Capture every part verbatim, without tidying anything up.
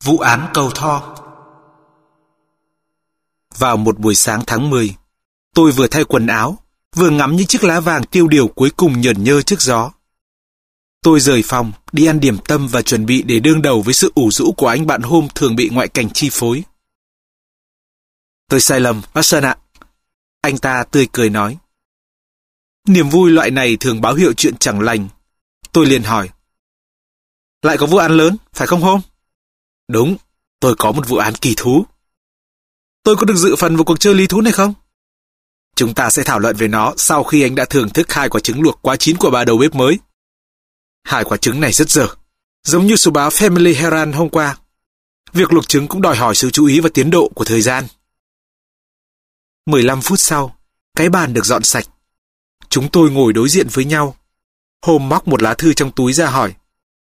Vụ án cầu Tho. Vào một buổi sáng tháng mười, tôi vừa thay quần áo, vừa ngắm những chiếc lá vàng tiêu điều cuối cùng nhởn nhơ trước gió. Tôi rời phòng, đi ăn điểm tâm và chuẩn bị để đương đầu với sự ủ rũ của anh bạn Hôm thường bị ngoại cảnh chi phối. Tôi sai lầm, Watson ạ. Anh ta tươi cười nói. Niềm vui loại này thường báo hiệu chuyện chẳng lành. Tôi liền hỏi. Lại có vụ án lớn, phải không Hôm? Đúng, tôi có một vụ án kỳ thú. Tôi có được dự phần vào cuộc chơi lý thú này không? Chúng ta sẽ thảo luận về nó sau khi anh đã thưởng thức hai quả trứng luộc quá chín của bà đầu bếp mới. Hai quả trứng này rất dở, giống như số báo Family Herald hôm qua. Việc luộc trứng cũng đòi hỏi sự chú ý và tiến độ của thời gian. mười lăm phút sau, cái bàn được dọn sạch. Chúng tôi ngồi đối diện với nhau. Hôm móc một lá thư trong túi ra hỏi.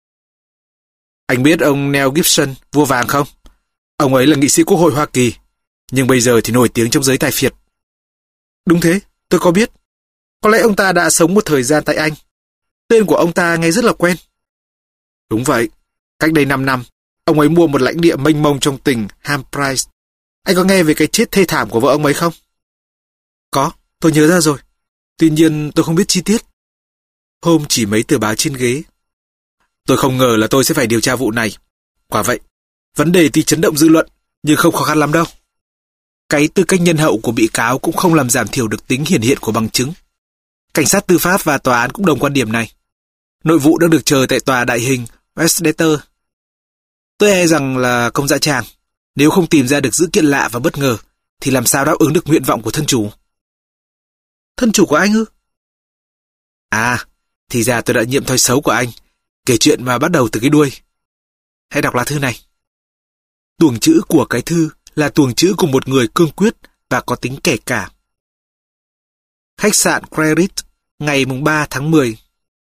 Anh biết ông Neil Gibson, vua vàng không? Ông ấy là nghị sĩ quốc hội Hoa Kỳ, nhưng bây giờ thì nổi tiếng trong giới tài phiệt. Đúng thế, tôi có biết. Có lẽ ông ta đã sống một thời gian tại Anh. Tên của ông ta nghe rất là quen. Đúng vậy, cách đây năm năm, ông ấy mua một lãnh địa mênh mông trong tỉnh Hampshire. Anh có nghe về cái chết thê thảm của vợ ông ấy không? Có, tôi nhớ ra rồi. Tuy nhiên tôi không biết chi tiết. Hôm chỉ mấy tờ báo trên ghế. Tôi không ngờ là tôi sẽ phải điều tra vụ này. Quả vậy, vấn đề thì chấn động dư luận, nhưng không khó khăn lắm đâu. Cái tư cách nhân hậu của bị cáo cũng không làm giảm thiểu được tính hiển hiện của bằng chứng. Cảnh sát tư pháp và tòa án cũng đồng quan điểm này. Nội vụ đang được chờ tại tòa đại hình Westminster. Tôi e rằng là công dã tràng. Nếu không tìm ra được dữ kiện lạ và bất ngờ, thì làm sao đáp ứng được nguyện vọng của thân chủ? Thân chủ của anh ư? À, thì ra tôi đã nhiễm thói xấu của anh. Kể chuyện mà bắt đầu từ cái đuôi. Hãy đọc lá thư này. Tuồng chữ của cái thư là tuồng chữ của một người cương quyết và có tính kể cả. Khách sạn Credit, ngày ba tháng mười.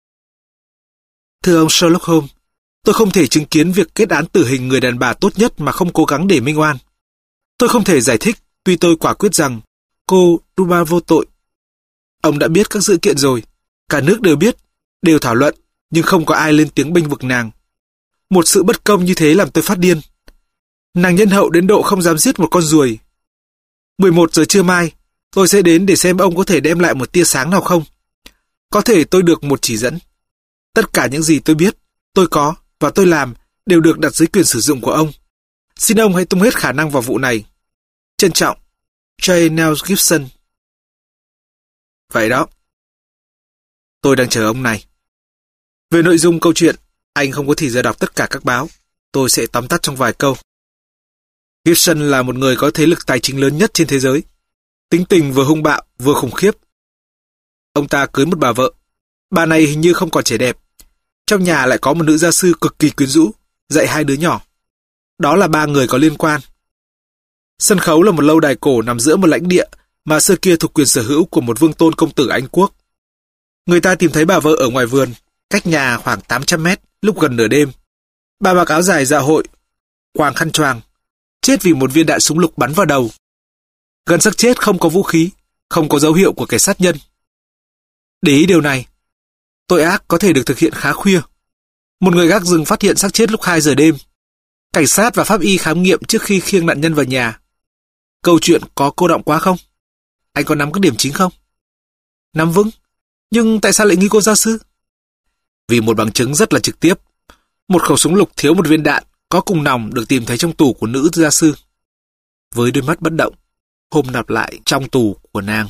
Thưa ông Sherlock Holmes, tôi không thể chứng kiến việc kết án tử hình người đàn bà tốt nhất mà không cố gắng để minh oan. Tôi không thể giải thích, tuy tôi quả quyết rằng cô Duba vô tội. Ông đã biết các sự kiện rồi, cả nước đều biết, đều thảo luận, nhưng không có ai lên tiếng bênh vực nàng. Một sự bất công như thế làm tôi phát điên. Nàng nhân hậu đến độ không dám giết một con ruồi. mười một giờ trưa mai, tôi sẽ đến để xem ông có thể đem lại một tia sáng nào không. Có thể tôi được một chỉ dẫn. Tất cả những gì tôi biết, tôi có và tôi làm đều được đặt dưới quyền sử dụng của ông. Xin ông hãy tung hết khả năng vào vụ này. Trân trọng, J. Neil Gibson. Vậy đó. Tôi đang chờ ông này. Về nội dung câu chuyện, anh không có thời giờ đọc tất cả các báo. Tôi sẽ tóm tắt trong vài câu. Gibson là một người có thế lực tài chính lớn nhất trên thế giới. Tính tình vừa hung bạo, vừa khủng khiếp. Ông ta cưới một bà vợ. Bà này hình như không còn trẻ đẹp. Trong nhà lại có một nữ gia sư cực kỳ quyến rũ, dạy hai đứa nhỏ. Đó là ba người có liên quan. Sân khấu là một lâu đài cổ nằm giữa một lãnh địa mà xưa kia thuộc quyền sở hữu của một vương tôn công tử Anh Quốc. Người ta tìm thấy bà vợ ở ngoài vườn, cách nhà khoảng tám trăm mét, lúc gần nửa đêm. Bà mặc áo dài dạ hội, quàng khăn choàng, chết vì một viên đạn súng lục bắn vào đầu. Gần xác chết không có vũ khí, không có dấu hiệu của kẻ sát nhân. Để ý điều này, tội ác có thể được thực hiện khá khuya. Một người gác rừng phát hiện xác chết lúc hai giờ đêm. Cảnh sát và pháp y khám nghiệm trước khi khiêng nạn nhân vào nhà. Câu chuyện có cô đọng quá không? Anh có nắm các điểm chính không? Nắm vững. Nhưng tại sao lại nghi cô gia sư? Vì một bằng chứng rất là trực tiếp. Một khẩu súng lục thiếu một viên đạn có cùng nòng được tìm thấy trong tủ của nữ gia sư. Với đôi mắt bất động, Hôm lặp lại trong tủ của nàng.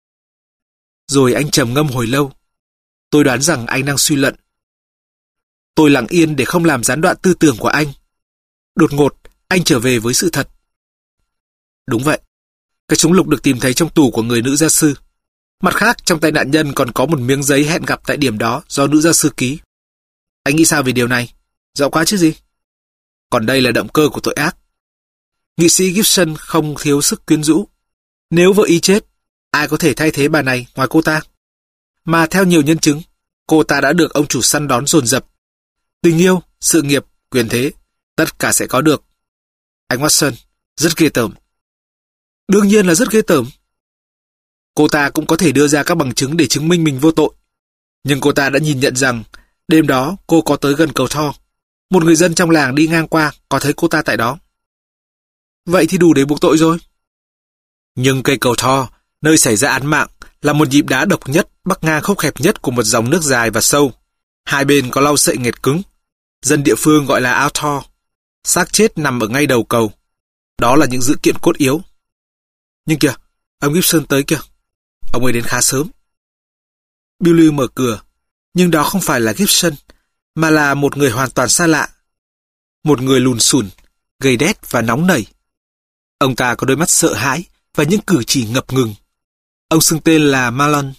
Rồi anh trầm ngâm hồi lâu. Tôi đoán rằng anh đang suy luận. Tôi lặng yên để không làm gián đoạn tư tưởng của anh. Đột ngột, anh trở về với sự thật. Đúng vậy. Cái súng lục được tìm thấy trong tủ của người nữ gia sư. Mặt khác, trong tay nạn nhân còn có một miếng giấy hẹn gặp tại điểm đó do nữ gia sư ký. Anh nghĩ sao về điều này? Rõ quá chứ gì? Còn đây là động cơ của tội ác. Nghị sĩ Gibson không thiếu sức quyến rũ. Nếu vợ y chết, ai có thể thay thế bà này ngoài cô ta? Mà theo nhiều nhân chứng, cô ta đã được ông chủ săn đón dồn dập. Tình yêu, sự nghiệp, quyền thế, tất cả sẽ có được. Anh Watson, rất ghê tởm. Đương nhiên là rất ghê tởm. Cô ta cũng có thể đưa ra các bằng chứng để chứng minh mình vô tội. Nhưng cô ta đã nhìn nhận rằng đêm đó cô có tới gần cầu Tho. Một người dân trong làng đi ngang qua có thấy cô ta tại đó. Vậy thì đủ để buộc tội rồi. Nhưng cây cầu Thor, nơi xảy ra án mạng, là một nhịp đá độc nhất, bắc ngang khúc hẹp nhất của một dòng nước dài và sâu. Hai bên có lau sậy nghệt cứng. Dân địa phương gọi là ao Thor. Xác chết nằm ở ngay đầu cầu. Đó là những dữ kiện cốt yếu. Nhưng kìa, ông Gibson tới kìa. Ông ấy đến khá sớm. Billy mở cửa. Nhưng đó không phải là Gibson, mà là một người hoàn toàn xa lạ. Một người lùn xùn, gầy đét và nóng nảy. Ông ta có đôi mắt sợ hãi và những cử chỉ ngập ngừng. Ông xưng tên là Marlon.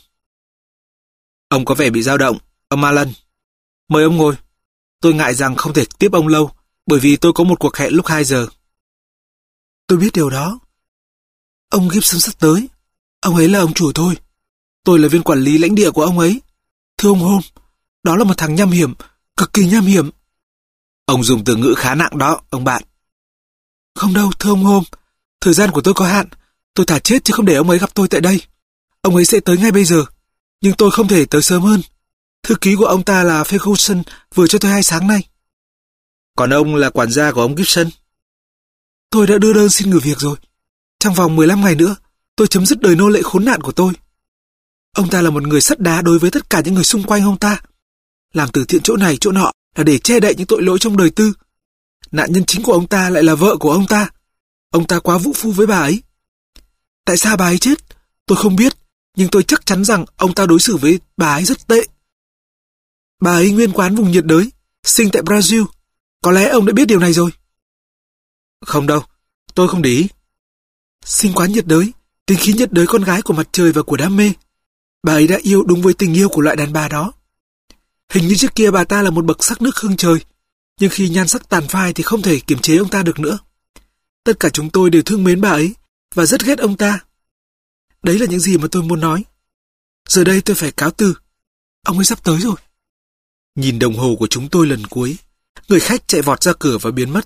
Ông có vẻ bị dao động, ông Marlon. Mời ông ngồi. Tôi ngại rằng không thể tiếp ông lâu, bởi vì tôi có một cuộc hẹn lúc hai giờ. Tôi biết điều đó. Ông Gibson sắp tới. Ông ấy là ông chủ tôi. Tôi là viên quản lý lãnh địa của ông ấy. Thưa ông Holmes, đó là một thằng nham hiểm, cực kỳ nham hiểm. Ông dùng từ ngữ khá nặng đó, ông bạn. Không đâu, thưa ông Holmes. Thời gian của tôi có hạn. Tôi thà chết chứ không để ông ấy gặp tôi tại đây. Ông ấy sẽ tới ngay bây giờ. Nhưng tôi không thể tới sớm hơn. Thư ký của ông ta là Ferguson vừa cho tôi hay sáng nay. Còn ông là quản gia của ông Gibson? Tôi đã đưa đơn xin nghỉ việc rồi. Trong vòng mười lăm ngày nữa, tôi chấm dứt đời nô lệ khốn nạn của tôi. Ông ta là một người sắt đá đối với tất cả những người xung quanh ông ta. Làm từ thiện chỗ này chỗ nọ là để che đậy những tội lỗi trong đời tư. Nạn nhân chính của ông ta lại là vợ của ông ta. Ông ta quá vũ phu với bà ấy. Tại sao bà ấy chết? Tôi không biết, nhưng tôi chắc chắn rằng ông ta đối xử với bà ấy rất tệ. Bà ấy nguyên quán vùng nhiệt đới, sinh tại Brazil. Có lẽ ông đã biết điều này rồi. Không đâu, tôi không để ý. Sinh quán nhiệt đới, tính khí nhiệt đới con gái của mặt trời và của đam mê. Bà ấy đã yêu đúng với tình yêu của loại đàn bà đó. Hình như trước kia bà ta là một bậc sắc nước hương trời, nhưng khi nhan sắc tàn phai thì không thể kiềm chế ông ta được nữa. Tất cả chúng tôi đều thương mến bà ấy và rất ghét ông ta. Đấy là những gì mà tôi muốn nói. Giờ đây tôi phải cáo từ. Ông ấy sắp tới rồi. Nhìn đồng hồ của chúng tôi lần cuối, người khách chạy vọt ra cửa và biến mất.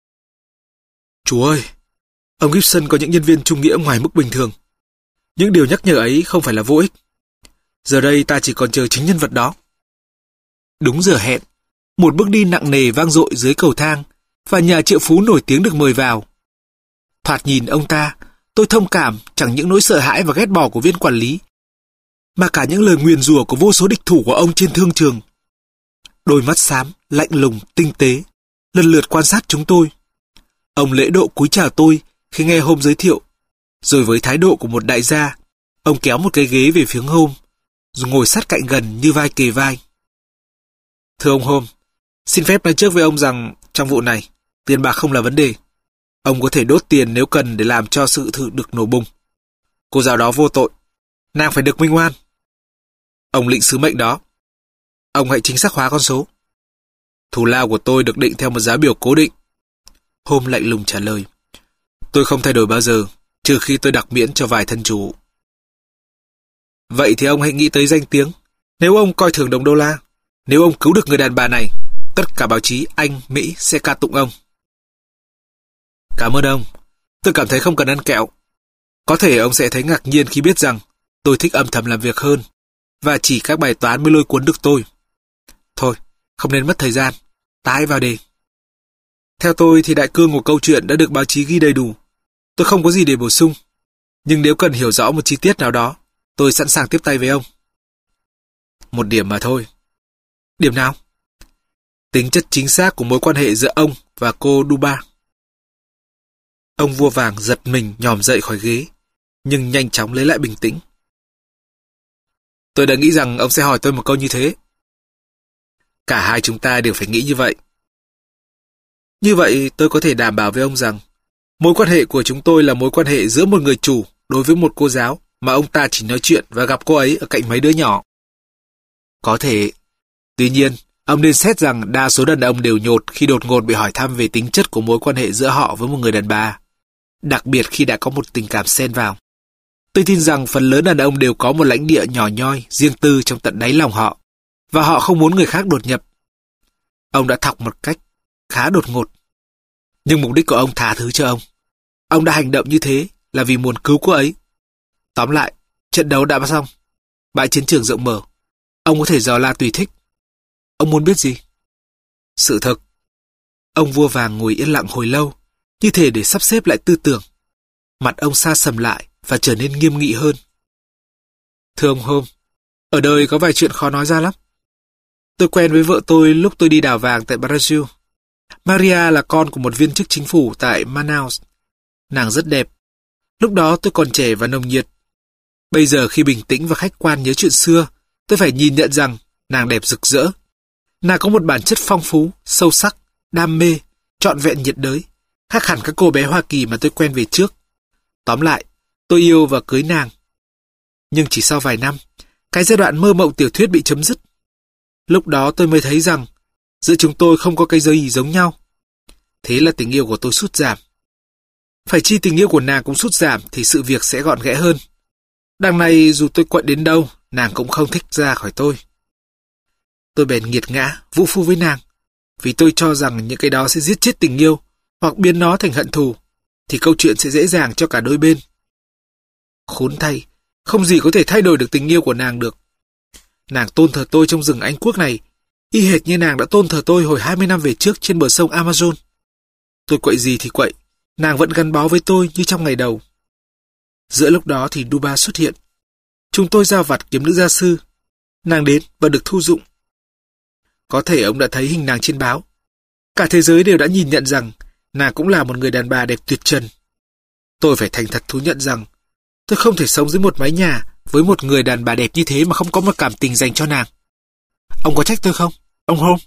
Chú ơi, ông Gibson có những nhân viên trung nghĩa ngoài mức bình thường. Những điều nhắc nhở ấy không phải là vô ích. Giờ đây ta chỉ còn chờ chính nhân vật đó. Đúng giờ hẹn, một bước đi nặng nề vang dội dưới cầu thang và nhà triệu phú nổi tiếng được mời vào. Thoạt nhìn ông ta, tôi thông cảm chẳng những nỗi sợ hãi và ghét bỏ của viên quản lý, mà cả những lời nguyền rủa của vô số địch thủ của ông trên thương trường. Đôi mắt xám, lạnh lùng, tinh tế, lần lượt quan sát chúng tôi. Ông lễ độ cúi chào tôi khi nghe Holmes giới thiệu, rồi với thái độ của một đại gia, ông kéo một cái ghế về phía Holmes, rồi ngồi sát cạnh gần như vai kề vai. Thưa ông Holmes, xin phép nói trước với ông rằng trong vụ này, tiền bạc không là vấn đề. Ông có thể đốt tiền nếu cần để làm cho sự thử được nổ bung. Cô giáo đó vô tội, nàng phải được minh oan. Ông lĩnh sứ mệnh đó. Ông hãy chính xác hóa con số. Thù lao của tôi được định theo một giá biểu cố định. Holmes lạnh lùng trả lời. Tôi không thay đổi bao giờ, trừ khi tôi đặc miễn cho vài thân chủ. Vậy thì ông hãy nghĩ tới danh tiếng. Nếu ông coi thường đồng đô la, nếu ông cứu được người đàn bà này, tất cả báo chí Anh, Mỹ sẽ ca tụng ông. Cảm ơn ông. Tôi cảm thấy không cần ăn kẹo. Có thể ông sẽ thấy ngạc nhiên khi biết rằng tôi thích âm thầm làm việc hơn, và chỉ các bài toán mới lôi cuốn được tôi. Thôi, không nên mất thời gian. Ta hãy vào đề. Theo tôi thì đại cương của câu chuyện đã được báo chí ghi đầy đủ. Tôi không có gì để bổ sung. Nhưng nếu cần hiểu rõ một chi tiết nào đó, tôi sẵn sàng tiếp tay với ông. Một điểm mà thôi. Điểm nào? Tính chất chính xác của mối quan hệ giữa ông và cô Duba. Ông vua vàng giật mình nhòm dậy khỏi ghế, nhưng nhanh chóng lấy lại bình tĩnh. Tôi đã nghĩ rằng ông sẽ hỏi tôi một câu như thế. Cả hai chúng ta đều phải nghĩ như vậy. Như vậy tôi có thể đảm bảo với ông rằng mối quan hệ của chúng tôi là mối quan hệ giữa một người chủ đối với một cô giáo mà ông ta chỉ nói chuyện và gặp cô ấy ở cạnh mấy đứa nhỏ. Có thể. Tuy nhiên, ông nên xét rằng đa số đàn ông đều nhột khi đột ngột bị hỏi thăm về tính chất của mối quan hệ giữa họ với một người đàn bà, đặc biệt khi đã có một tình cảm xen vào. Tôi tin rằng phần lớn đàn ông đều có một lãnh địa nhỏ nhoi, riêng tư trong tận đáy lòng họ, và họ không muốn người khác đột nhập. Ông đã thọc một cách khá đột ngột. Nhưng mục đích của ông tha thứ cho ông. Ông đã hành động như thế là vì muốn cứu cô ấy. Tóm lại, trận đấu đã bắt xong. Bãi chiến trường rộng mở. Ông có thể dò la tùy thích. Ông muốn biết gì? Sự thực. Ông vua vàng ngồi yên lặng hồi lâu, như thể để sắp xếp lại tư tưởng. Mặt ông sa sầm lại và trở nên nghiêm nghị hơn. Thưa ông Holmes, ở đời có vài chuyện khó nói ra lắm. Tôi quen với vợ tôi lúc tôi đi đào vàng tại Brazil. Maria là con của một viên chức chính phủ tại Manaus. Nàng rất đẹp. Lúc đó tôi còn trẻ và nồng nhiệt. Bây giờ khi bình tĩnh và khách quan nhớ chuyện xưa, tôi phải nhìn nhận rằng nàng đẹp rực rỡ. Nàng có một bản chất phong phú, sâu sắc, đam mê, trọn vẹn nhiệt đới, khác hẳn các cô bé Hoa Kỳ mà tôi quen về trước. Tóm lại, tôi yêu và cưới nàng. Nhưng chỉ sau vài năm, cái giai đoạn mơ mộng tiểu thuyết bị chấm dứt. Lúc đó tôi mới thấy rằng giữa chúng tôi không có cái gì giống nhau. Thế là tình yêu của tôi sút giảm. Phải chi tình yêu của nàng cũng sút giảm thì sự việc sẽ gọn ghẽ hơn. Đằng này dù tôi quậy đến đâu, nàng cũng không thích ra khỏi tôi. Tôi bèn nghiệt ngã, vũ phu với nàng, vì tôi cho rằng những cái đó sẽ giết chết tình yêu hoặc biến nó thành hận thù, thì câu chuyện sẽ dễ dàng cho cả đôi bên. Khốn thay, không gì có thể thay đổi được tình yêu của nàng được. Nàng tôn thờ tôi trong rừng Anh Quốc này, y hệt như nàng đã tôn thờ tôi hồi hai mươi năm về trước trên bờ sông Amazon. Tôi quậy gì thì quậy, nàng vẫn gắn bó với tôi như trong ngày đầu. Giữa lúc đó thì Duba xuất hiện. Chúng tôi giao vặt kiếm nữ gia sư. Nàng đến và được thu dụng. Có thể ông đã thấy hình nàng trên báo. Cả thế giới đều đã nhìn nhận rằng nàng cũng là một người đàn bà đẹp tuyệt trần. Tôi phải thành thật thú nhận rằng tôi không thể sống dưới một mái nhà với một người đàn bà đẹp như thế mà không có một cảm tình dành cho nàng. Ông có trách tôi không, ông Holmes?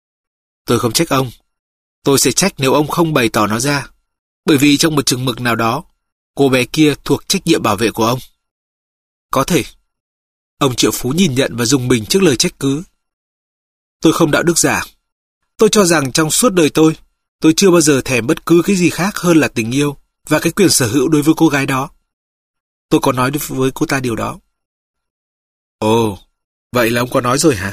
Tôi không trách ông. Tôi sẽ trách nếu ông không bày tỏ nó ra. Bởi vì trong một chừng mực nào đó, cô bé kia thuộc trách nhiệm bảo vệ của ông. Có thể. Ông triệu phú nhìn nhận và rùng mình trước lời trách cứ. Tôi không đạo đức giả. Tôi cho rằng trong suốt đời tôi, tôi chưa bao giờ thèm bất cứ cái gì khác hơn là tình yêu và cái quyền sở hữu đối với cô gái đó. Tôi có nói với cô ta điều đó. Ồ, vậy là ông có nói rồi hả?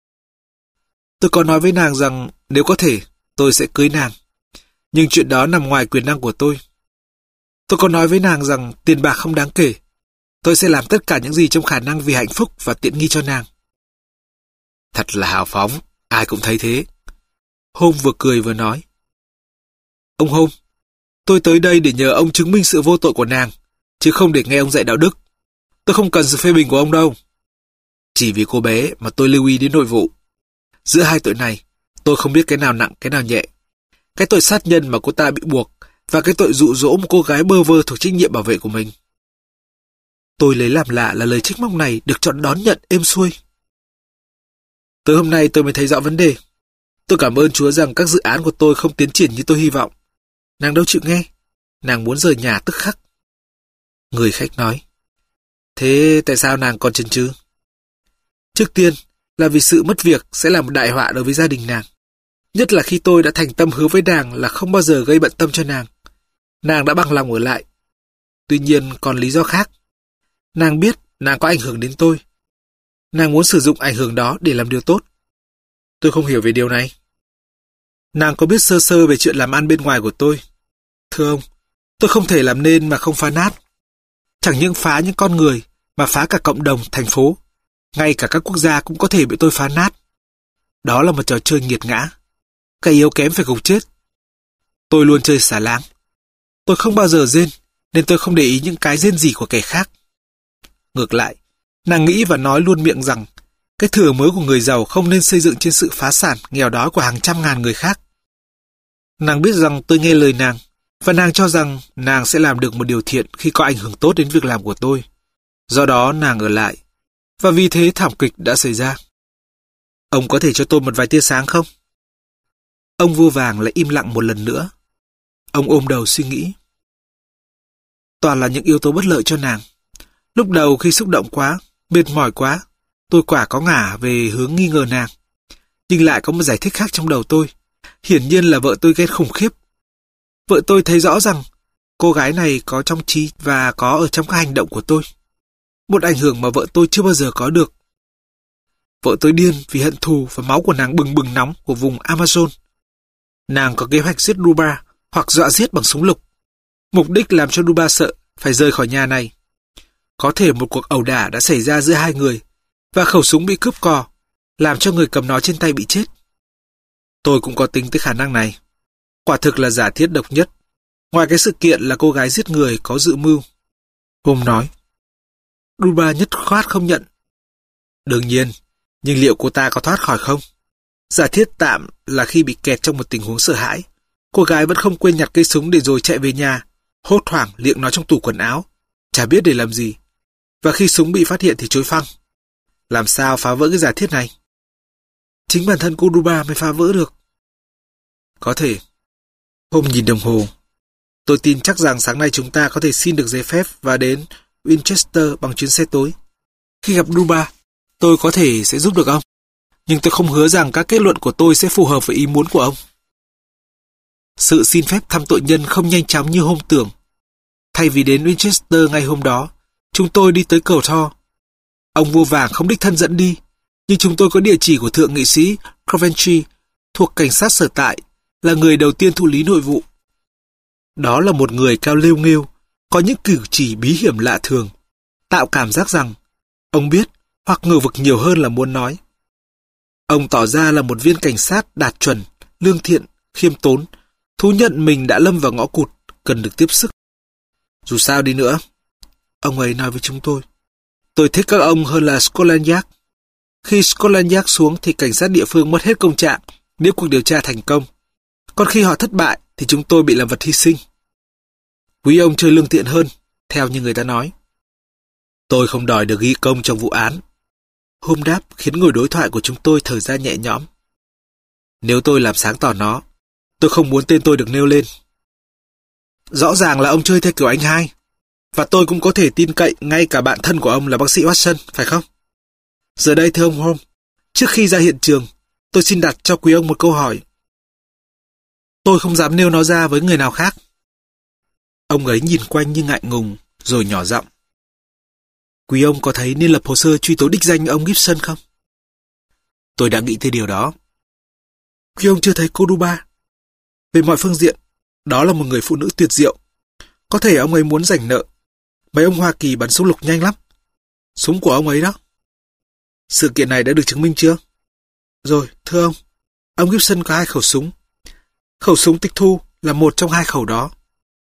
Tôi có nói với nàng rằng nếu có thể, tôi sẽ cưới nàng. Nhưng chuyện đó nằm ngoài quyền năng của tôi. Tôi có nói với nàng rằng tiền bạc không đáng kể. Tôi sẽ làm tất cả những gì trong khả năng vì hạnh phúc và tiện nghi cho nàng. Thật là hào phóng, ai cũng thấy thế. Holmes vừa cười vừa nói. Ông Holmes, tôi tới đây để nhờ ông chứng minh sự vô tội của nàng, chứ không để nghe ông dạy đạo đức. Tôi không cần sự phê bình của ông đâu. Chỉ vì cô bé mà tôi lưu ý đến nội vụ. Giữa hai tội này, tôi không biết cái nào nặng cái nào nhẹ. Cái tội sát nhân mà cô ta bị buộc và cái tội dụ dỗ một cô gái bơ vơ thuộc trách nhiệm bảo vệ của mình. Tôi lấy làm lạ là lời trách móc này được chọn đón nhận êm xuôi. Tới hôm nay tôi mới thấy rõ vấn đề. Tôi cảm ơn Chúa rằng các dự án của tôi không tiến triển như tôi hy vọng. Nàng đâu chịu nghe. Nàng muốn rời nhà tức khắc. Người khách nói. Thế tại sao nàng còn chần chừ? Trước tiên là vì sự mất việc sẽ là một đại họa đối với gia đình nàng. Nhất là khi tôi đã thành tâm hứa với nàng là không bao giờ gây bận tâm cho nàng. Nàng đã bằng lòng ở lại. Tuy nhiên còn lý do khác. Nàng biết nàng có ảnh hưởng đến tôi. Nàng muốn sử dụng ảnh hưởng đó để làm điều tốt. Tôi không hiểu về điều này. Nàng có biết sơ sơ về chuyện làm ăn bên ngoài của tôi. Thưa ông, tôi không thể làm nên mà không phá nát. Chẳng những phá những con người, mà phá cả cộng đồng, thành phố. Ngay cả các quốc gia cũng có thể bị tôi phá nát. Đó là một trò chơi nghiệt ngã. Cái yếu kém phải gục chết. Tôi luôn chơi xả láng. Tôi không bao giờ rên, nên tôi không để ý những cái rên rỉ của kẻ khác. Ngược lại, nàng nghĩ và nói luôn miệng rằng cái thừa mới của người giàu không nên xây dựng trên sự phá sản, nghèo đói của hàng trăm ngàn người khác. Nàng biết rằng tôi nghe lời nàng, và nàng cho rằng nàng sẽ làm được một điều thiện khi có ảnh hưởng tốt đến việc làm của tôi. Do đó nàng ở lại, và vì thế thảm kịch đã xảy ra. Ông có thể cho tôi một vài tia sáng không? Ông vua vàng lại im lặng một lần nữa. Ông ôm đầu suy nghĩ. Toàn là những yếu tố bất lợi cho nàng. Lúc đầu khi xúc động quá, mệt mỏi quá, tôi quả có ngả về hướng nghi ngờ nàng. Nhưng lại có một giải thích khác trong đầu tôi. Hiển nhiên là vợ tôi ghen khủng khiếp. Vợ tôi thấy rõ rằng cô gái này có trong trí và có ở trong các hành động của tôi. Một ảnh hưởng mà vợ tôi chưa bao giờ có được. Vợ tôi điên vì hận thù và máu của nàng bừng bừng nóng của vùng Amazon. Nàng có kế hoạch giết Duba hoặc dọa giết bằng súng lục. Mục đích làm cho Duba sợ phải rời khỏi nhà này. Có thể một cuộc ẩu đả đã xảy ra giữa hai người và khẩu súng bị cướp cò, làm cho người cầm nó trên tay bị chết. Tôi cũng có tính tới khả năng này. Quả thực là giả thiết độc nhất. Ngoài cái sự kiện là cô gái giết người có dự mưu. Holmes nói. Duba nhất khoát không nhận. Đương nhiên, nhưng liệu cô ta có thoát khỏi không? Giả thiết tạm là khi bị kẹt trong một tình huống sợ hãi, cô gái vẫn không quên nhặt cây súng để rồi chạy về nhà, hốt hoảng liệng nó trong tủ quần áo, chả biết để làm gì. Và khi súng bị phát hiện thì trối phăng. Làm sao phá vỡ cái giả thiết này? Chính bản thân cô Duba mới phá vỡ được. Có thể. Holmes nhìn đồng hồ. Tôi tin chắc rằng sáng nay chúng ta có thể xin được giấy phép và đến Winchester bằng chuyến xe tối. Khi gặp Duba, tôi có thể sẽ giúp được ông. Nhưng tôi không hứa rằng các kết luận của tôi sẽ phù hợp với ý muốn của ông. Sự xin phép thăm tội nhân không nhanh chóng như Holmes tưởng. Thay vì đến Winchester ngay hôm đó, chúng tôi đi tới cầu Thor. Ông vua vàng không đích thân dẫn đi, nhưng chúng tôi có địa chỉ của thượng nghị sĩ Coventry, thuộc cảnh sát sở tại, là người đầu tiên thụ lý nội vụ. Đó là một người cao lêu nghêu, có những cử chỉ bí hiểm lạ thường, tạo cảm giác rằng ông biết hoặc ngờ vực nhiều hơn là muốn nói. Ông tỏ ra là một viên cảnh sát đạt chuẩn, lương thiện, khiêm tốn, thú nhận mình đã lâm vào ngõ cụt, cần được tiếp sức. Dù sao đi nữa, ông ấy nói với chúng tôi, tôi thích các ông hơn là Scotland Yard. Khi Scotland Yard xuống thì cảnh sát địa phương mất hết công trạng nếu cuộc điều tra thành công. Còn khi họ thất bại thì chúng tôi bị làm vật hy sinh. Quý ông chơi lương thiện hơn, theo như người ta nói. Tôi không đòi được ghi công trong vụ án. Hôm đáp khiến ngồi đối thoại của chúng tôi thở ra nhẹ nhõm. Nếu tôi làm sáng tỏ nó, tôi không muốn tên tôi được nêu lên. Rõ ràng là ông chơi theo kiểu anh hai. Và tôi cũng có thể tin cậy ngay cả bạn thân của ông là bác sĩ Watson, phải không? Giờ đây thưa ông Holmes, trước khi ra hiện trường, tôi xin đặt cho quý ông một câu hỏi. Tôi không dám nêu nó ra với người nào khác. Ông ấy nhìn quanh như ngại ngùng, rồi nhỏ giọng. Quý ông có thấy nên lập hồ sơ truy tố đích danh ông Gibson không? Tôi đã nghĩ tới điều đó. Quý ông chưa thấy cô Duba. Về mọi phương diện, đó là một người phụ nữ tuyệt diệu. Có thể ông ấy muốn giành nợ. Mấy ông Hoa Kỳ bắn súng lục nhanh lắm. Súng của ông ấy đó. Sự kiện này đã được chứng minh chưa? Rồi, thưa ông, ông Gibson có hai khẩu súng. Khẩu súng tịch thu là một trong hai khẩu đó.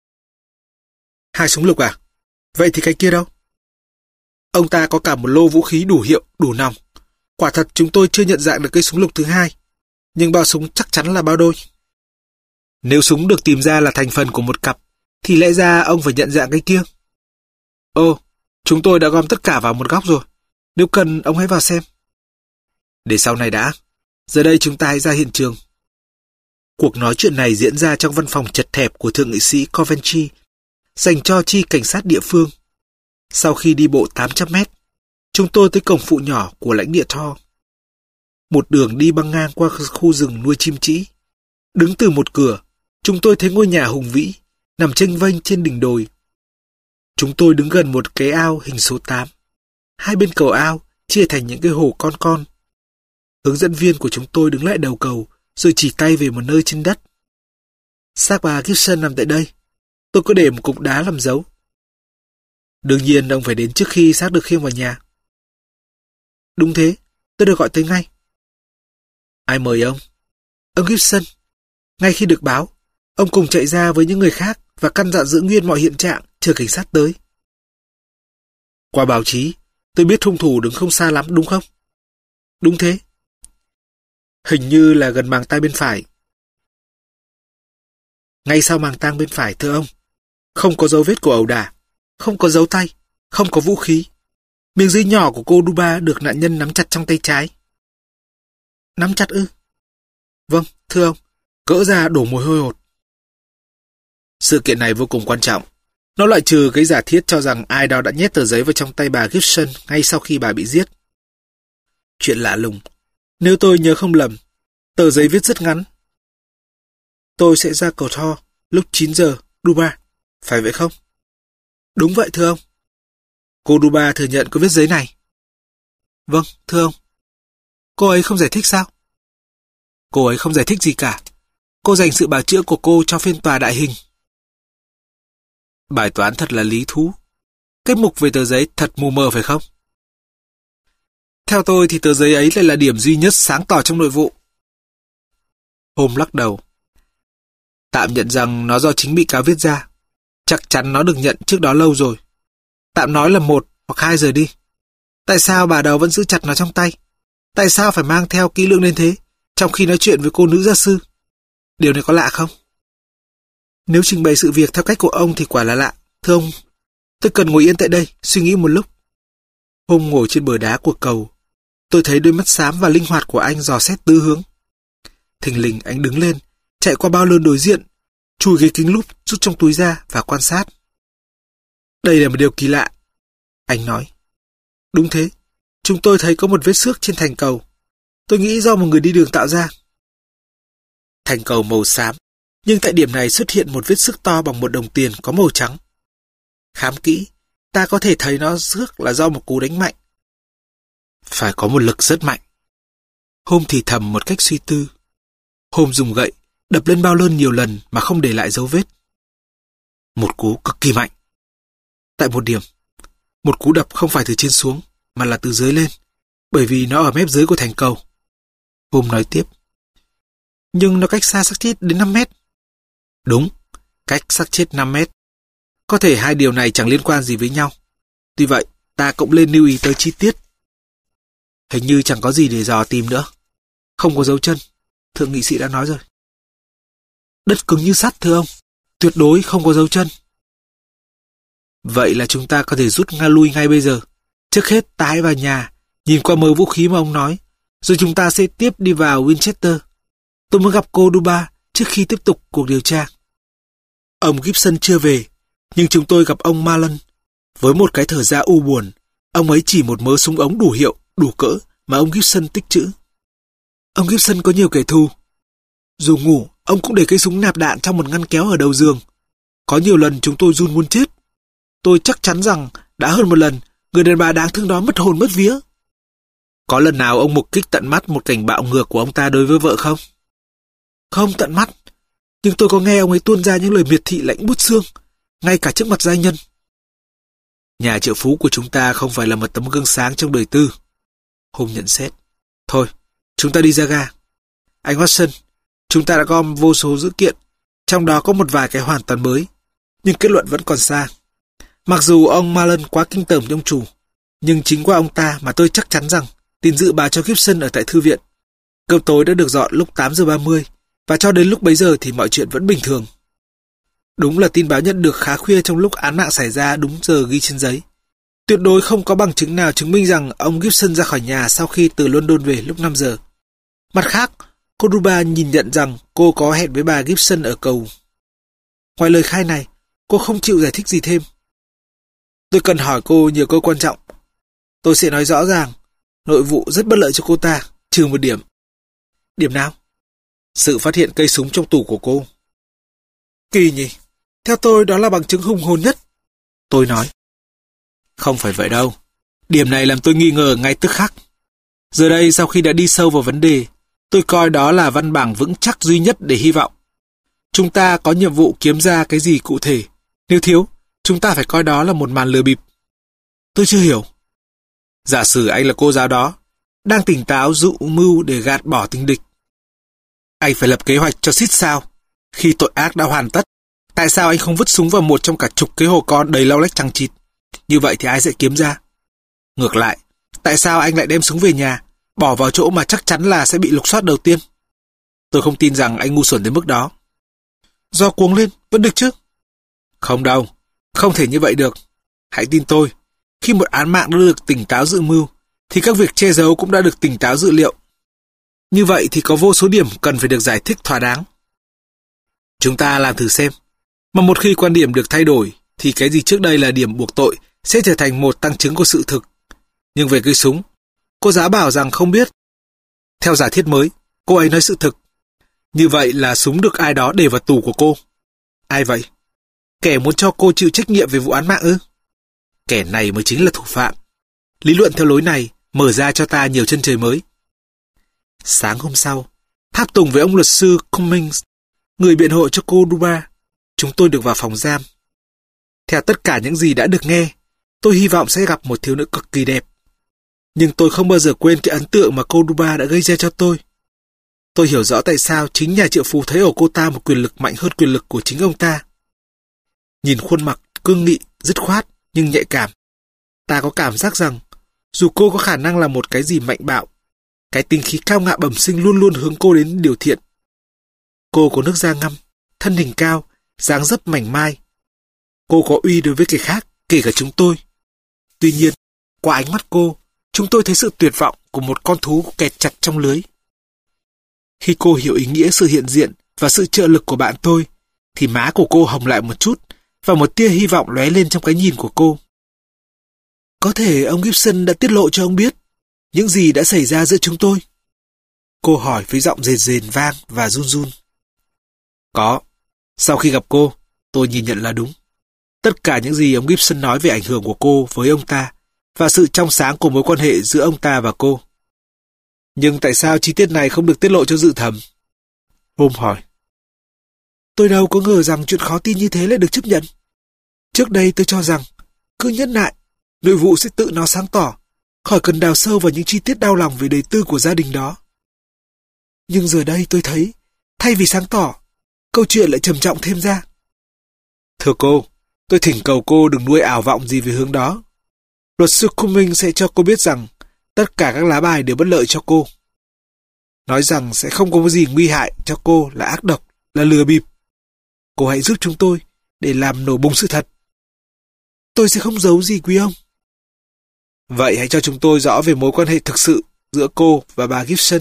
Hai súng lục à? Vậy thì cái kia đâu? Ông ta có cả một lô vũ khí đủ hiệu, đủ nòng. Quả thật chúng tôi chưa nhận dạng được cây súng lục thứ hai, nhưng bao súng chắc chắn là bao đôi. Nếu súng được tìm ra là thành phần của một cặp, thì lẽ ra ông phải nhận dạng cái kia. Ồ, chúng tôi đã gom tất cả vào một góc rồi. Nếu cần, ông hãy vào xem. Để sau này đã. Giờ đây chúng ta hãy ra hiện trường. Cuộc nói chuyện này diễn ra trong văn phòng chật hẹp của thượng nghị sĩ Coventry, dành cho chi cảnh sát địa phương. Sau khi đi bộ tám trăm mét, chúng tôi tới cổng phụ nhỏ của lãnh địa Thor. Một đường đi băng ngang qua khu rừng nuôi chim trĩ. Đứng từ một cửa, chúng tôi thấy ngôi nhà hùng vĩ, nằm chênh vênh trên đỉnh đồi. Chúng tôi đứng gần một cái ao hình số tám. Hai bên cầu ao chia thành những cái hồ con con. Hướng dẫn viên của chúng tôi đứng lại đầu cầu, rồi chỉ tay về một nơi trên đất. Xác bà Gibson nằm tại đây. Tôi có để một cục đá làm dấu. Đương nhiên ông phải đến trước khi xác được khiêng vào nhà. Đúng thế, tôi được gọi tới ngay. Ai mời ông? Ông Gibson. Ngay khi được báo, ông cùng chạy ra với những người khác và căn dặn giữ nguyên mọi hiện trạng, chờ cảnh sát tới. Qua báo chí, tôi biết hung thủ đứng không xa lắm, đúng không? Đúng thế. Hình như là gần màng tay bên phải. Ngay sau màng tang bên phải, thưa ông. Không có dấu vết của ẩu đả, không có dấu tay, không có vũ khí. Miếng dây nhỏ của cô Duba được nạn nhân nắm chặt trong tay trái. Nắm chặt ư? Vâng, thưa ông, cỡ ra đổ mồ hôi hột. Sự kiện này vô cùng quan trọng. Nó loại trừ cái giả thiết cho rằng ai đó đã nhét tờ giấy vào trong tay bà Gibson ngay sau khi bà bị giết. Chuyện lạ lùng. Nếu tôi nhớ không lầm, tờ giấy viết rất ngắn. Tôi sẽ ra cầu Thor lúc chín giờ, Duba. Phải vậy không? Đúng vậy thưa ông. Cô Duba thừa nhận có viết giấy này. Vâng, thưa ông. Cô ấy không giải thích sao? Cô ấy không giải thích gì cả. Cô dành sự bào chữa của cô cho phiên tòa đại hình. Bài toán thật là lý thú. Cái mục về tờ giấy thật mù mờ phải không? Theo tôi thì tờ giấy ấy lại là điểm duy nhất sáng tỏ trong nội vụ. Holmes lắc đầu. Tạm nhận rằng nó do chính bị cáo viết ra. Chắc chắn nó được nhận trước đó lâu rồi. Tạm nói là một hoặc hai giờ đi. Tại sao bà đầu vẫn giữ chặt nó trong tay? Tại sao phải mang theo kỹ lưỡng đến thế, trong khi nói chuyện với cô nữ gia sư? Điều này có lạ không? Nếu trình bày sự việc theo cách của ông thì quả là lạ. Thưa ông, tôi cần ngồi yên tại đây, suy nghĩ một lúc. Hôm ngồi trên bờ đá của cầu, tôi thấy đôi mắt xám và linh hoạt của anh dò xét tứ hướng. Thình lình anh đứng lên, chạy qua bao lơn đối diện, chui cái kính lúp rút trong túi ra và quan sát. Đây là một điều kỳ lạ, anh nói. Đúng thế, chúng tôi thấy có một vết xước trên thành cầu. Tôi nghĩ do một người đi đường tạo ra. Thành cầu màu xám, nhưng tại điểm này xuất hiện một vết xước to bằng một đồng tiền có màu trắng. Khám kỹ, ta có thể thấy nó xước là do một cú đánh mạnh. Phải có một lực rất mạnh. Hôm thì thầm một cách suy tư. Hôm dùng gậy, đập lên bao lơn nhiều lần mà không để lại dấu vết. Một cú cực kỳ mạnh. Tại một điểm, một cú đập không phải từ trên xuống, mà là từ dưới lên, bởi vì nó ở mép dưới của thành cầu. Hôm nói tiếp. Nhưng nó cách xa xác chết đến năm mét. Đúng, cách xác chết năm mét. Có thể hai điều này chẳng liên quan gì với nhau. Tuy vậy, ta cũng lên lưu ý tới chi tiết. Hình như chẳng có gì để dò tìm nữa. Không có dấu chân, thượng nghị sĩ đã nói rồi. Đất cứng như sắt thưa ông, tuyệt đối không có dấu chân. Vậy là chúng ta có thể rút nga lui ngay bây giờ. Trước hết ta hãy vào nhà, nhìn qua mớ vũ khí mà ông nói, rồi chúng ta sẽ tiếp đi vào Winchester. Tôi muốn gặp cô Duba trước khi tiếp tục cuộc điều tra. Ông Gibson chưa về, nhưng chúng tôi gặp ông Marlon. Với một cái thở ra u buồn, ông ấy chỉ một mớ súng ống đủ hiệu, đủ cỡ mà ông Gibson tích trữ. Ông Gibson có nhiều kẻ thù. Dù ngủ, ông cũng để cây súng nạp đạn trong một ngăn kéo ở đầu giường. Có nhiều lần chúng tôi run muốn chết. Tôi chắc chắn rằng đã hơn một lần người đàn bà đáng thương đó mất hồn mất vía. Có lần nào ông mục kích tận mắt một cảnh bạo ngược của ông ta đối với vợ không? Không tận mắt, nhưng tôi có nghe ông ấy tuôn ra những lời miệt thị lạnh buốt xương, ngay cả trước mặt giai nhân. Nhà triệu phú của chúng ta không phải là một tấm gương sáng trong đời tư. Hôm nhận xét. Thôi, chúng ta đi ra ga. Anh Watson, chúng ta đã gom vô số dữ kiện, trong đó có một vài cái hoàn toàn mới, nhưng kết luận vẫn còn xa. Mặc dù ông Marlon quá kinh tởm với ông chủ, nhưng chính qua ông ta mà tôi chắc chắn rằng tin dự báo cho Gibson ở tại thư viện. Cơm tối đã được dọn lúc tám giờ ba mươi, và cho đến lúc bấy giờ thì mọi chuyện vẫn bình thường. Đúng là tin báo nhận được khá khuya trong lúc án mạng xảy ra đúng giờ ghi trên giấy. Tuyệt đối không có bằng chứng nào chứng minh rằng ông Gibson ra khỏi nhà sau khi từ London về lúc năm giờ. Mặt khác, cô Duba nhìn nhận rằng cô có hẹn với bà Gibson ở cầu. Ngoài lời khai này, cô không chịu giải thích gì thêm. Tôi cần hỏi cô nhiều câu quan trọng. Tôi sẽ nói rõ ràng, nội vụ rất bất lợi cho cô ta, trừ một điểm. Điểm nào? Sự phát hiện cây súng trong tủ của cô. Kỳ nhỉ? Theo tôi đó là bằng chứng hùng hồn nhất. Tôi nói. Không phải vậy đâu. Điểm này làm tôi nghi ngờ ngay tức khắc. Giờ đây sau khi đã đi sâu vào vấn đề, tôi coi đó là văn bằng vững chắc duy nhất để hy vọng. Chúng ta có nhiệm vụ kiếm ra cái gì cụ thể. Nếu thiếu, chúng ta phải coi đó là một màn lừa bịp. Tôi chưa hiểu. Giả sử anh là cô giáo đó, đang tỉnh táo dụ mưu để gạt bỏ tình địch. Anh phải lập kế hoạch cho xít sao. Khi tội ác đã hoàn tất, tại sao anh không vứt súng vào một trong cả chục cái hồ con đầy lau lách chằng chịt? Như vậy thì ai sẽ kiếm ra? Ngược lại, tại sao anh lại đem súng về nhà, bỏ vào chỗ mà chắc chắn là sẽ bị lục soát đầu tiên? Tôi không tin rằng anh ngu xuẩn đến mức đó. Do cuống lên, vẫn được chứ? Không đâu, không thể như vậy được. Hãy tin tôi, khi một án mạng đã được tỉnh táo dự mưu, thì các việc che giấu cũng đã được tỉnh táo dự liệu. Như vậy thì có vô số điểm cần phải được giải thích thỏa đáng. Chúng ta làm thử xem. Mà một khi quan điểm được thay đổi, thì cái gì trước đây là điểm buộc tội sẽ trở thành một tăng chứng của sự thực. Nhưng về cây súng, cô giáo bảo rằng không biết. Theo giả thiết mới, cô ấy nói sự thực. Như vậy là súng được ai đó để vào tủ của cô. Ai vậy? Kẻ muốn cho cô chịu trách nhiệm về vụ án mạng ư? Kẻ này mới chính là thủ phạm. Lý luận theo lối này mở ra cho ta nhiều chân trời mới. Sáng hôm sau, tháp tùng với ông luật sư Cummings, người biện hộ cho cô Duba, chúng tôi được vào phòng giam. Theo tất cả những gì đã được nghe, tôi hy vọng sẽ gặp một thiếu nữ cực kỳ đẹp. Nhưng tôi không bao giờ quên cái ấn tượng mà cô Duba đã gây ra cho tôi. Tôi hiểu rõ tại sao chính nhà triệu phú thấy ở cô ta một quyền lực mạnh hơn quyền lực của chính ông ta. Nhìn khuôn mặt cương nghị, dứt khoát nhưng nhạy cảm, ta có cảm giác rằng dù cô có khả năng là một cái gì mạnh bạo, cái tinh khí cao ngạo bẩm sinh luôn luôn hướng cô đến điều thiện. Cô có nước da ngăm, thân hình cao, dáng dấp mảnh mai. Cô có uy đối với kẻ khác, kể cả chúng tôi. Tuy nhiên, qua ánh mắt cô, chúng tôi thấy sự tuyệt vọng của một con thú kẹt chặt trong lưới. Khi cô hiểu ý nghĩa sự hiện diện và sự trợ lực của bạn tôi, thì má của cô hồng lại một chút và một tia hy vọng lóe lên trong cái nhìn của cô. Có thể ông Gibson đã tiết lộ cho ông biết những gì đã xảy ra giữa chúng tôi? Cô hỏi với giọng rền rền vang và run run. Có. Sau khi gặp cô, tôi nhìn nhận là đúng. Tất cả những gì ông Gibson nói về ảnh hưởng của cô với ông ta và sự trong sáng của mối quan hệ giữa ông ta và cô. Nhưng tại sao chi tiết này không được tiết lộ cho dự thẩm? Holmes hỏi. Tôi đâu có ngờ rằng chuyện khó tin như thế lại được chấp nhận. Trước đây tôi cho rằng, cứ nhẫn nại, nội vụ sẽ tự nó sáng tỏ, khỏi cần đào sâu vào những chi tiết đau lòng về đời tư của gia đình đó. Nhưng giờ đây tôi thấy, thay vì sáng tỏ, câu chuyện lại trầm trọng thêm ra. Thưa cô, tôi thỉnh cầu cô đừng nuôi ảo vọng gì về hướng đó. Luật sư Cumming sẽ cho cô biết rằng tất cả các lá bài đều bất lợi cho cô. Nói rằng sẽ không có gì nguy hại cho cô là ác độc, là lừa bịp. Cô hãy giúp chúng tôi để làm nổ bùng sự thật. Tôi sẽ không giấu gì quý ông. Vậy hãy cho chúng tôi rõ về mối quan hệ thực sự giữa cô và bà Gibson.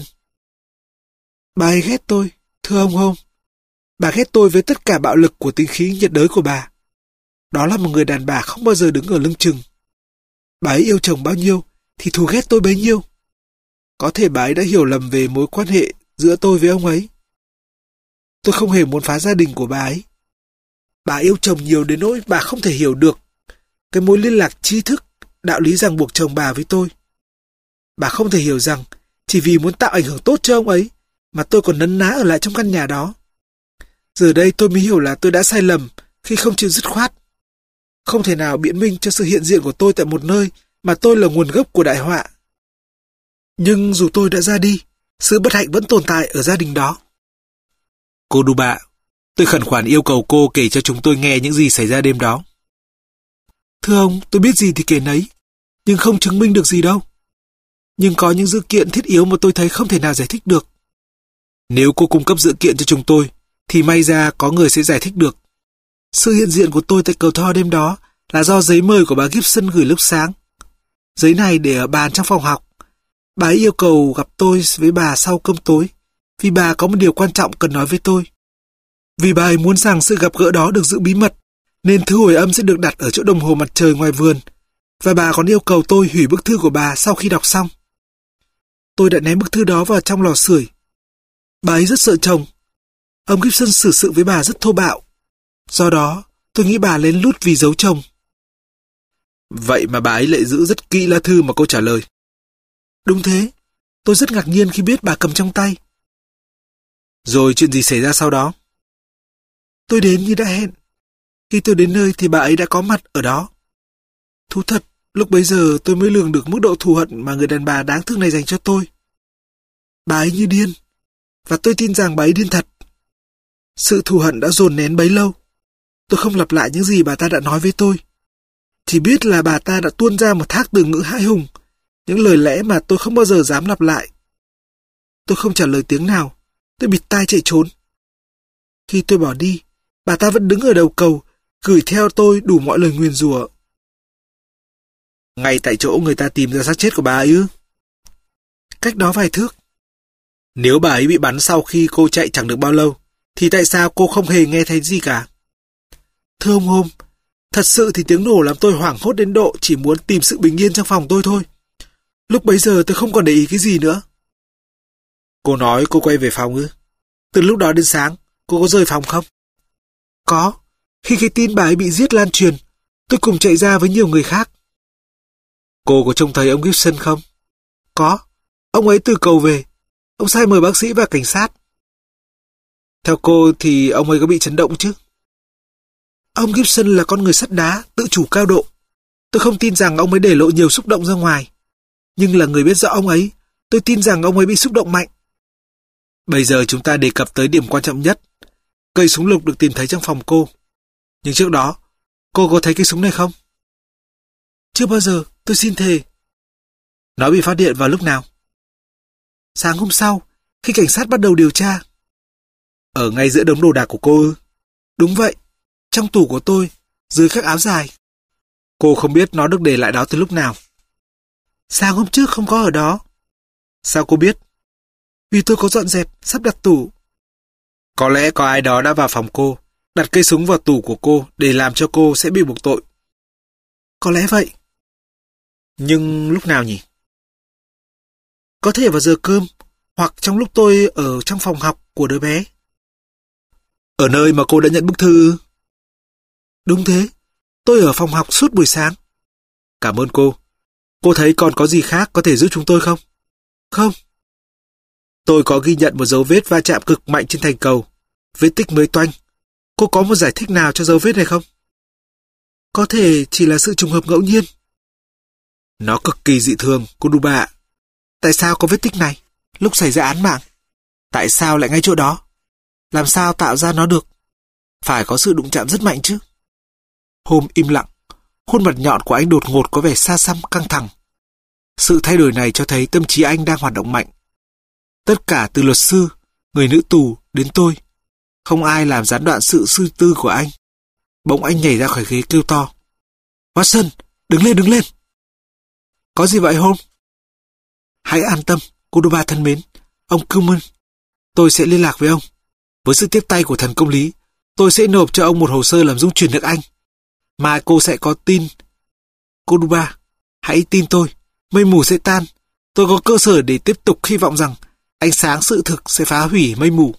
Bà ấy ghét tôi, thưa ông Holmes. Bà ghét tôi với tất cả bạo lực của tính khí nhiệt đới của bà. Đó là một người đàn bà không bao giờ đứng ở lưng chừng. Bà ấy yêu chồng bao nhiêu thì thù ghét tôi bấy nhiêu. Có thể bà ấy đã hiểu lầm về mối quan hệ giữa tôi với ông ấy. Tôi không hề muốn phá gia đình của bà ấy. Bà yêu chồng nhiều đến nỗi bà không thể hiểu được cái mối liên lạc tri thức, đạo lý ràng buộc chồng bà với tôi. Bà không thể hiểu rằng chỉ vì muốn tạo ảnh hưởng tốt cho ông ấy mà tôi còn nấn ná ở lại trong căn nhà đó. Giờ đây tôi mới hiểu là tôi đã sai lầm khi không chịu dứt khoát. Không thể nào biện minh cho sự hiện diện của tôi tại một nơi mà tôi là nguồn gốc của đại họa. Nhưng dù tôi đã ra đi, sự bất hạnh vẫn tồn tại ở gia đình đó. Cô Duba, tôi khẩn khoản yêu cầu cô kể cho chúng tôi nghe những gì xảy ra đêm đó. Thưa ông, tôi biết gì thì kể nấy, nhưng không chứng minh được gì đâu. Nhưng có những dữ kiện thiết yếu mà tôi thấy không thể nào giải thích được. Nếu cô cung cấp dữ kiện cho chúng tôi, thì may ra có người sẽ giải thích được. Sự hiện diện của tôi tại cầu Thor đêm đó là do giấy mời của bà Gibson gửi lúc sáng. Giấy này để ở bàn trong phòng học. Bà ấy yêu cầu gặp tôi với bà sau cơm tối, vì bà có một điều quan trọng cần nói với tôi. Vì bà ấy muốn rằng sự gặp gỡ đó được giữ bí mật, nên thư hồi âm sẽ được đặt ở chỗ đồng hồ mặt trời ngoài vườn, và bà còn yêu cầu tôi hủy bức thư của bà sau khi đọc xong. Tôi đã ném bức thư đó vào trong lò sưởi. Bà ấy rất sợ chồng. Ông Gibson xử sự với bà rất thô bạo. Do đó, tôi nghĩ bà lén lút vì giấu chồng. Vậy mà bà ấy lại giữ rất kỹ lá thư mà cô trả lời. Đúng thế. Tôi rất ngạc nhiên khi biết bà cầm trong tay. Rồi chuyện gì xảy ra sau đó? Tôi đến như đã hẹn. Khi tôi đến nơi thì bà ấy đã có mặt ở đó. Thú thật, lúc bấy giờ tôi mới lường được mức độ thù hận mà người đàn bà đáng thương này dành cho tôi. Bà ấy như điên, và tôi tin rằng bà ấy điên thật. Sự thù hận đã dồn nén bấy lâu. Tôi không lặp lại những gì bà ta đã nói với tôi. Chỉ biết là bà ta đã tuôn ra một thác từ ngữ hãi hùng, những lời lẽ mà tôi không bao giờ dám lặp lại. Tôi không trả lời tiếng nào, tôi bịt tai chạy trốn. Khi tôi bỏ đi, bà ta vẫn đứng ở đầu cầu, gửi theo tôi đủ mọi lời nguyền rủa. Ngay tại chỗ người ta tìm ra xác chết của bà ấy ư? Cách đó vài thước. Nếu bà ấy bị bắn sau khi cô chạy chẳng được bao lâu, thì tại sao cô không hề nghe thấy gì cả? Thưa ông Holmes, thật sự thì tiếng nổ làm tôi hoảng hốt đến độ chỉ muốn tìm sự bình yên trong phòng tôi thôi. Lúc bấy giờ tôi không còn để ý cái gì nữa. Cô nói cô quay về phòng ư? Từ lúc đó đến sáng, cô có rời phòng không? Có. Khi cái tin bà ấy bị giết lan truyền, tôi cùng chạy ra với nhiều người khác. Cô có trông thấy ông Gibson không? Có. Ông ấy từ cầu về. Ông sai mời bác sĩ và cảnh sát. Theo cô thì ông ấy có bị chấn động chứ? Ông Gibson là con người sắt đá, tự chủ cao độ. Tôi không tin rằng ông ấy để lộ nhiều xúc động ra ngoài. Nhưng là người biết rõ ông ấy, tôi tin rằng ông ấy bị xúc động mạnh. Bây giờ chúng ta đề cập tới điểm quan trọng nhất. Cây súng lục được tìm thấy trong phòng cô. Nhưng trước đó, cô có thấy cây súng này không? Chưa bao giờ, tôi xin thề. Nó bị phát hiện vào lúc nào? Sáng hôm sau, khi cảnh sát bắt đầu điều tra. Ở ngay giữa đống đồ đạc của cô ư? Đúng vậy, trong tủ của tôi, dưới các áo dài. Cô không biết nó được để lại đó từ lúc nào. Sáng hôm trước không có ở đó. Sao cô biết? Vì tôi có dọn dẹp, sắp đặt tủ. Có lẽ có ai đó đã vào phòng cô, đặt cây súng vào tủ của cô để làm cho cô sẽ bị buộc tội. Có lẽ vậy. Nhưng lúc nào nhỉ? Có thể vào giờ cơm, hoặc trong lúc tôi ở trong phòng học của đứa bé. Ở nơi mà cô đã nhận bức thư. Đúng thế, tôi ở phòng học suốt buổi sáng. Cảm ơn cô. Cô thấy còn có gì khác có thể giúp chúng tôi không? Không. Tôi có ghi nhận một dấu vết va chạm cực mạnh trên thành cầu. Vết tích mới toanh. Cô có một giải thích nào cho dấu vết này không? Có thể chỉ là sự trùng hợp ngẫu nhiên. Nó cực kỳ dị thường, cô Duba ạ. Tại sao có vết tích này lúc xảy ra án mạng? Tại sao lại ngay chỗ đó? Làm sao tạo ra nó được? Phải có sự đụng chạm rất mạnh chứ. Holmes im lặng. Khuôn mặt nhọn của anh đột ngột có vẻ xa xăm căng thẳng. Sự thay đổi này cho thấy tâm trí anh đang hoạt động mạnh. Tất cả từ luật sư, người nữ tù đến tôi. Không ai làm gián đoạn sự suy tư của anh. Bỗng anh nhảy ra khỏi ghế kêu to. Watson, đứng lên, đứng lên. Có gì vậy Holmes? Hãy an tâm, cô Duba thân mến. Ông Cummins, tôi sẽ liên lạc với ông. Với sự tiếp tay của thần công lý, tôi sẽ nộp cho ông một hồ sơ làm rung chuyển nước Anh. Mai cô sẽ có tin. Cô Duba, hãy tin tôi. Mây mù sẽ tan. Tôi có cơ sở để tiếp tục hy vọng rằng ánh sáng sự thực sẽ phá hủy mây mù.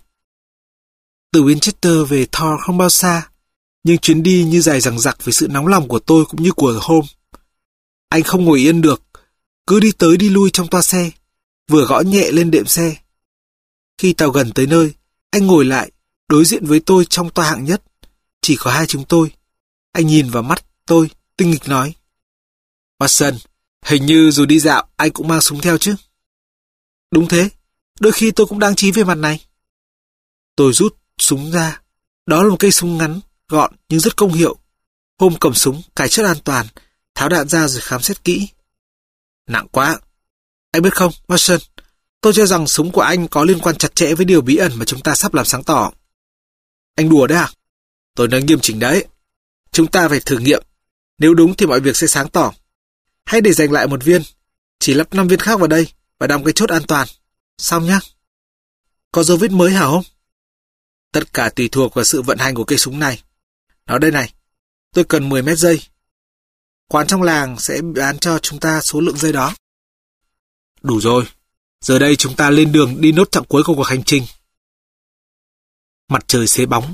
Từ Winchester về Thor không bao xa, nhưng chuyến đi như dài dằng dặc vì sự nóng lòng của tôi cũng như của Holmes. Anh không ngồi yên được, cứ đi tới đi lui trong toa xe, vừa gõ nhẹ lên đệm xe. Khi tàu gần tới nơi, anh ngồi lại, đối diện với tôi trong toa hạng nhất. Chỉ có hai chúng tôi. Anh nhìn vào mắt tôi, tinh nghịch nói. Watson, hình như dù đi dạo, anh cũng mang súng theo chứ? Đúng thế, đôi khi tôi cũng đáng trí về mặt này. Tôi rút súng ra. Đó là một cây súng ngắn, gọn nhưng rất công hiệu. Holmes cầm súng, cài chốt an toàn, tháo đạn ra rồi khám xét kỹ. Nặng quá. Anh biết không, Watson, tôi cho rằng súng của anh có liên quan chặt chẽ với điều bí ẩn mà chúng ta sắp làm sáng tỏ. Anh đùa đấy à? Tôi nói nghiêm chỉnh đấy. Chúng ta phải thử nghiệm. Nếu đúng thì mọi việc sẽ sáng tỏ. Hãy để dành lại một viên. Chỉ lắp năm viên khác vào đây và đóng cái chốt an toàn. Xong nhá. Có dấu vết mới hả không? Tất cả tùy thuộc vào sự vận hành của cây súng này. Nó đây này. Tôi cần mười mét dây. Quán trong làng sẽ bán cho chúng ta số lượng dây đó. Đủ rồi. Giờ đây chúng ta lên đường đi nốt chặng cuối của cuộc hành trình. Mặt trời xế bóng.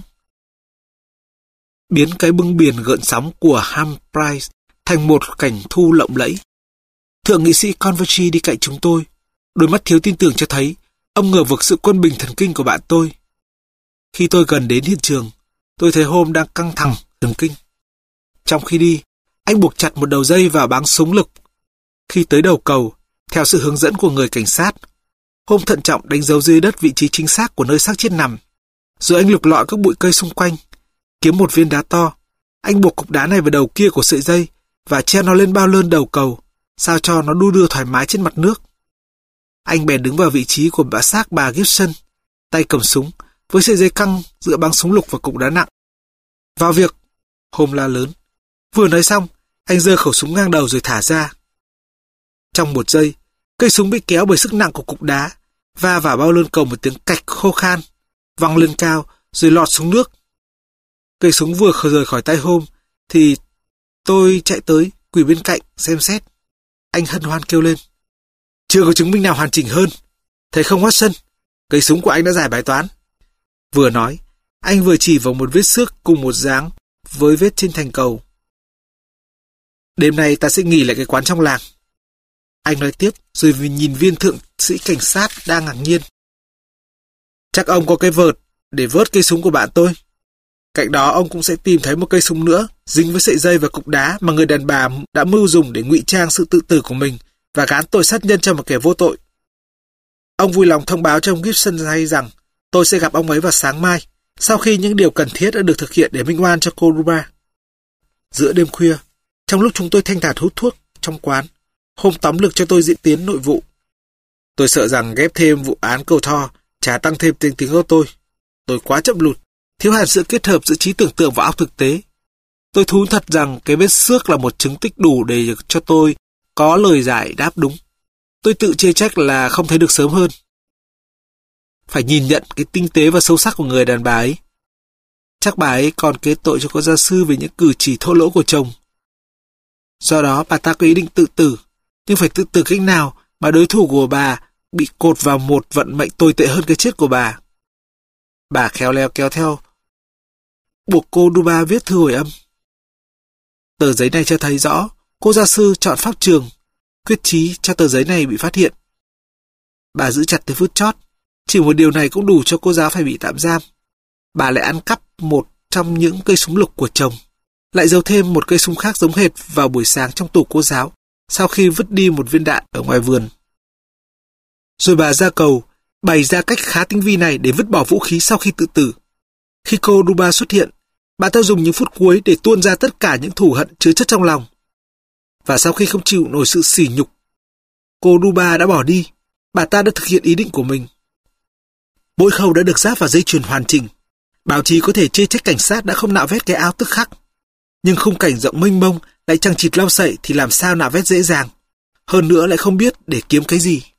Biến cái bưng biển gợn sóng của Hamprice thành một cảnh thu lộng lẫy. Thượng nghị sĩ Convergy đi cạnh chúng tôi. Đôi mắt thiếu tin tưởng cho thấy ông ngờ vực sự quân bình thần kinh của bạn tôi. Khi tôi gần đến hiện trường, tôi thấy Holmes đang căng thẳng, thần kinh. Trong khi đi, anh buộc chặt một đầu dây vào báng súng lực. Khi tới đầu cầu, theo sự hướng dẫn của người cảnh sát, Holmes thận trọng đánh dấu dưới đất vị trí chính xác của nơi xác chết nằm. Rồi anh lục lọi các bụi cây xung quanh, kiếm một viên đá to. Anh buộc cục đá này vào đầu kia của sợi dây và treo nó lên bao lơn đầu cầu, sao cho nó đu đưa thoải mái trên mặt nước. Anh bèn đứng vào vị trí của bà xác bà Gibson, tay cầm súng, với sợi dây căng giữa băng súng lục và cục đá nặng. Vào việc! Holmes la lớn. Vừa nói xong, anh giơ khẩu súng ngang đầu rồi thả ra. Trong một giây, cây súng bị kéo bởi sức nặng của cục đá, va vào bao lơn cầu một tiếng cạch khô khan, văng lên cao rồi lọt xuống nước. Cây súng vừa rời khỏi tay Holmes thì tôi chạy tới quỳ bên cạnh xem xét. Anh hân hoan kêu lên. Chưa có chứng minh nào hoàn chỉnh hơn. Thấy không Watson, cây súng của anh đã giải bài toán. Vừa nói, anh vừa chỉ vào một vết xước cùng một dáng với vết trên thành cầu. Đêm nay ta sẽ nghỉ lại cái quán trong làng. Anh nói tiếp rồi nhìn viên thượng sĩ cảnh sát đang ngạc nhiên. Chắc ông có cái vợt để vớt cây súng của bạn tôi. Cạnh đó ông cũng sẽ tìm thấy một cây súng nữa dính với sợi dây và cục đá mà người đàn bà đã mưu dùng để ngụy trang sự tự tử của mình và gán tội sát nhân cho một kẻ vô tội. Ông vui lòng thông báo cho ông Gibson hay rằng tôi sẽ gặp ông ấy vào sáng mai, sau khi những điều cần thiết đã được thực hiện để minh oan cho cô Ruba. Giữa đêm khuya, trong lúc chúng tôi thanh thản hút thuốc trong quán, hôm tóm lược cho tôi diễn tiến nội vụ. Tôi sợ rằng ghép thêm vụ án cầu Thor chả tăng thêm tiếng tiếng của tôi. Tôi quá chậm lụt, thiếu hẳn sự kết hợp giữa trí tưởng tượng và óc thực tế. Tôi thú thật rằng cái vết xước là một chứng tích đủ để cho tôi có lời giải đáp đúng. Tôi tự chê trách là không thấy được sớm hơn. Phải nhìn nhận cái tinh tế và sâu sắc của người đàn bà ấy. Chắc bà ấy còn kế tội cho cô gia sư về những cử chỉ thô lỗ của chồng. Do đó bà ta có ý định tự tử, nhưng phải tự tử cách nào mà đối thủ của bà bị cột vào một vận mệnh tồi tệ hơn cái chết của bà. Bà khéo léo kéo theo, buộc cô Ruba viết thư hồi âm. Tờ giấy này cho thấy rõ cô gia sư chọn pháp trường, quyết chí cho tờ giấy này bị phát hiện. Bà giữ chặt tới phút chót, chỉ một điều này cũng đủ cho cô giáo phải bị tạm giam. Bà lại ăn cắp một trong những cây súng lục của chồng, lại giấu thêm một cây súng khác giống hệt vào buổi sáng trong tủ cô giáo, sau khi vứt đi một viên đạn ở ngoài vườn. Rồi bà ra cầu, bày ra cách khá tinh vi này để vứt bỏ vũ khí sau khi tự tử. Khi cô Ruba xuất hiện, bà ta dùng những phút cuối để tuôn ra tất cả những thù hận chứa chất trong lòng. Và sau khi không chịu nổi sự sỉ nhục, cô Ruba đã bỏ đi. Bà ta đã thực hiện ý định của mình. Mỗi khâu đã được ráp vào dây chuyền hoàn chỉnh. Báo chí có thể chê trách cảnh sát đã không nạo vét cái áo tức khắc. Nhưng khung cảnh rộng mênh mông lại chằng chịt lau sậy thì làm sao nạo vét dễ dàng. Hơn nữa lại không biết để kiếm cái gì.